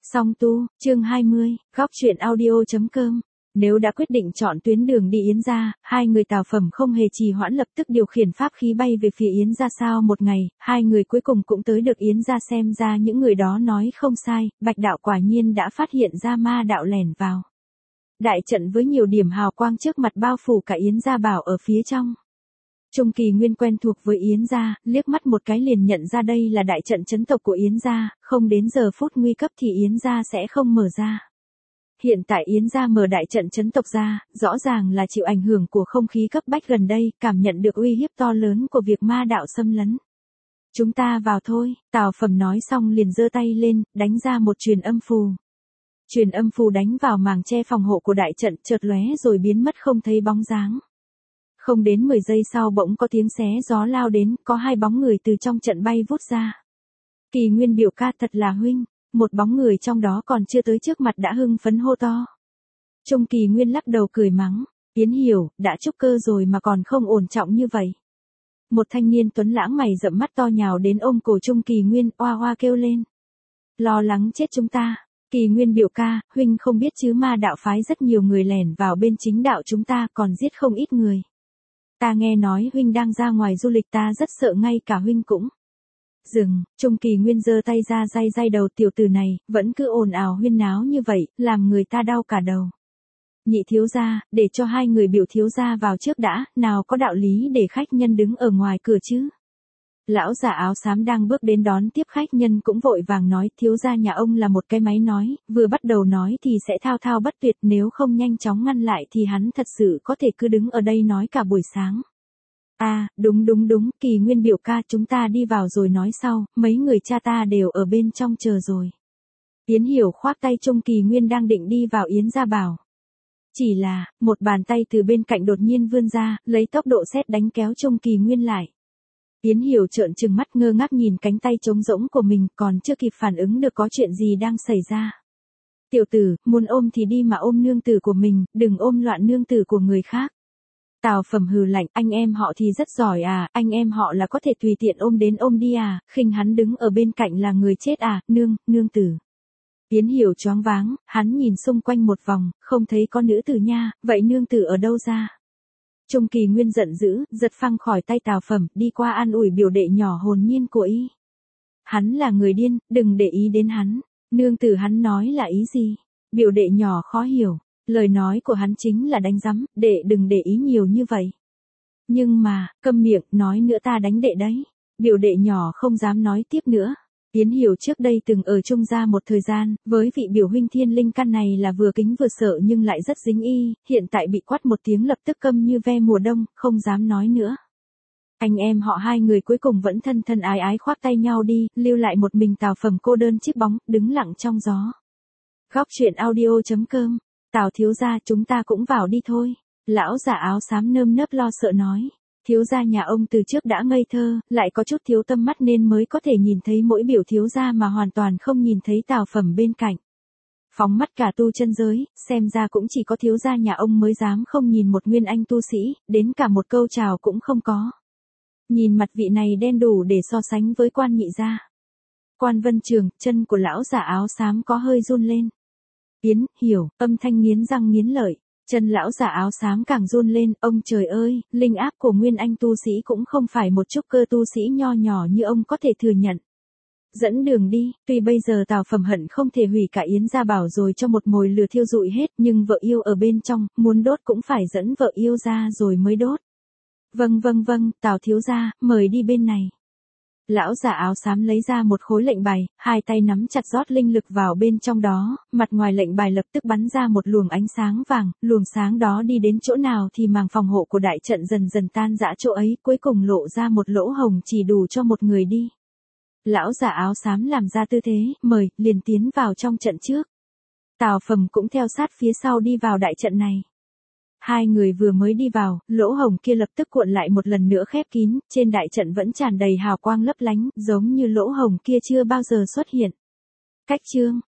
Song tu, chương 20, góc truyện audio.com. Nếu đã quyết định chọn tuyến đường đi Yến gia, hai người Tào Phẩm không hề trì hoãn lập tức điều khiển pháp khí bay về phía Yến gia. Sau một ngày, hai người cuối cùng cũng tới được Yến gia. Xem ra những người đó nói không sai, Bạch đạo quả nhiên đã phát hiện ra ma đạo lẻn vào đại trận với nhiều điểm hào quang trước mặt bao phủ cả Yến gia bảo ở phía trong. Trung Kỳ Nguyên quen thuộc với Yến gia, liếc mắt một cái liền nhận ra đây là đại trận trấn tộc của Yến gia, không đến giờ phút nguy cấp thì Yến gia sẽ không mở ra. Hiện tại Yến gia mở đại trận trấn tộc ra, rõ ràng là chịu ảnh hưởng của không khí cấp bách gần đây, cảm nhận được uy hiếp to lớn của việc ma đạo xâm lấn. Chúng ta vào thôi, Tào Phẩm nói xong liền giơ tay lên, đánh ra một truyền âm phù. Truyền âm phù đánh vào màng che phòng hộ của đại trận, chợt lóe rồi biến mất không thấy bóng dáng. Không đến 10 giây sau bỗng có tiếng xé gió lao đến, có hai bóng người từ trong trận bay vút ra. Kỳ Nguyên biểu ca thật là huynh, một bóng người trong đó còn chưa tới trước mặt đã hưng phấn hô to. Trung Kỳ Nguyên lắc đầu cười mắng, Yến hiểu, đã trúc cơ rồi mà còn không ổn trọng như vậy. Một thanh niên tuấn lãng mày rậm mắt to nhào đến ôm cổ Trung Kỳ Nguyên, oa oa kêu lên. Lo lắng chết chúng ta. Kỳ Nguyên biểu ca, huynh không biết chứ ma đạo phái rất nhiều người lẻn vào bên chính đạo chúng ta còn giết không ít người. Ta nghe nói huynh đang ra ngoài du lịch, ta rất sợ ngay cả huynh cũng. Dừng, Trung Kỳ Nguyên giơ tay ra day đầu tiểu tử này, vẫn cứ ồn ào huyên náo như vậy, làm người ta đau cả đầu. Nhị thiếu gia, để cho hai người biểu thiếu gia vào trước đã, nào có đạo lý để khách nhân đứng ở ngoài cửa chứ. Lão già áo xám đang bước đến đón tiếp khách nhân cũng vội vàng nói, thiếu gia nhà ông là một cái máy nói, vừa bắt đầu nói thì sẽ thao thao bất tuyệt, nếu không nhanh chóng ngăn lại thì hắn thật sự có thể cứ đứng ở đây nói cả buổi sáng. À, đúng, Kỳ Nguyên biểu ca, chúng ta đi vào rồi nói sau, mấy người cha ta đều ở bên trong chờ rồi. Yến Hiểu khoác tay Trung Kỳ Nguyên đang định đi vào Yến gia bảo. Chỉ là, một bàn tay từ bên cạnh đột nhiên vươn ra, lấy tốc độ sét đánh kéo Trung Kỳ Nguyên lại. Yến Hiểu trợn trừng mắt ngơ ngác nhìn cánh tay trống rỗng của mình, còn chưa kịp phản ứng được có chuyện gì đang xảy ra. Tiểu tử, muốn ôm thì đi mà ôm nương tử của mình, đừng ôm loạn nương tử của người khác. Tào Phẩm hừ lạnh, anh em họ thì rất giỏi à, anh em họ là có thể tùy tiện ôm đến ôm đi à, khinh hắn đứng ở bên cạnh là người chết à, nương tử. Yến Hiểu choáng váng, hắn nhìn xung quanh một vòng, không thấy có nữ tử nha, vậy nương tử ở đâu ra? Trung Kỳ Nguyên giận dữ, giật phăng khỏi tay Tào Phẩm, đi qua an ủi biểu đệ nhỏ hồn nhiên của y. Hắn là người điên, đừng để ý đến hắn. Nương tử hắn nói là ý gì? Biểu đệ nhỏ khó hiểu, lời nói của hắn chính là đánh rắm, đệ đừng để ý nhiều như vậy. Nhưng mà, câm miệng, nói nữa ta đánh đệ đấy. Biểu đệ nhỏ không dám nói tiếp nữa. Yến Hiểu trước đây từng ở Trung gia một thời gian, với vị biểu huynh thiên linh căn này là vừa kính vừa sợ nhưng lại rất dính y, hiện tại bị quát một tiếng lập tức câm như ve mùa đông, không dám nói nữa. Anh em họ hai người cuối cùng vẫn thân thân ái ái khoác tay nhau đi, lưu lại một mình Tào Phẩm cô đơn chiếc bóng, đứng lặng trong gió. Góc truyện audio.com, Tào thiếu gia chúng ta cũng vào đi thôi. Lão già áo xám nơm nớp lo sợ nói. Thiếu gia nhà ông từ trước đã ngây thơ, lại có chút thiếu tâm mắt nên mới có thể nhìn thấy mỗi biểu thiếu gia mà hoàn toàn không nhìn thấy Tào Phẩm bên cạnh. Phóng mắt cả tu chân giới, xem ra cũng chỉ có thiếu gia nhà ông mới dám không nhìn một nguyên anh tu sĩ, đến cả một câu chào cũng không có. Nhìn mặt vị này đen đủ để so sánh với Quan nhị gia. Quan Vân Trường, chân của lão già áo xám có hơi run lên. Yến Hiểu, âm thanh nghiến răng nghiến lợi. Chân lão già áo xám càng run lên, ông trời ơi, linh áp của nguyên anh tu sĩ cũng không phải một chút cơ tu sĩ nho nhỏ như ông có thể thừa nhận. Dẫn đường đi, tuy bây giờ Tào Phẩm hận không thể hủy cả Yến gia bảo rồi cho một mồi lửa thiêu rụi hết, nhưng vợ yêu ở bên trong, muốn đốt cũng phải dẫn vợ yêu ra rồi mới đốt. Vâng, Tào thiếu gia, mời đi bên này. Lão già áo xám lấy ra một khối lệnh bài, hai tay nắm chặt rót linh lực vào bên trong đó, mặt ngoài lệnh bài lập tức bắn ra một luồng ánh sáng vàng, luồng sáng đó đi đến chỗ nào thì màng phòng hộ của đại trận dần dần tan rã chỗ ấy, cuối cùng lộ ra một lỗ hồng chỉ đủ cho một người đi. Lão già áo xám làm ra tư thế, mời, liền tiến vào trong trận trước. Tào Phẩm cũng theo sát phía sau đi vào đại trận này. Hai người vừa mới đi vào, lỗ hồng kia lập tức cuộn lại một lần nữa khép kín, trên đại trận vẫn tràn đầy hào quang lấp lánh, giống như lỗ hồng kia chưa bao giờ xuất hiện. Cách chương,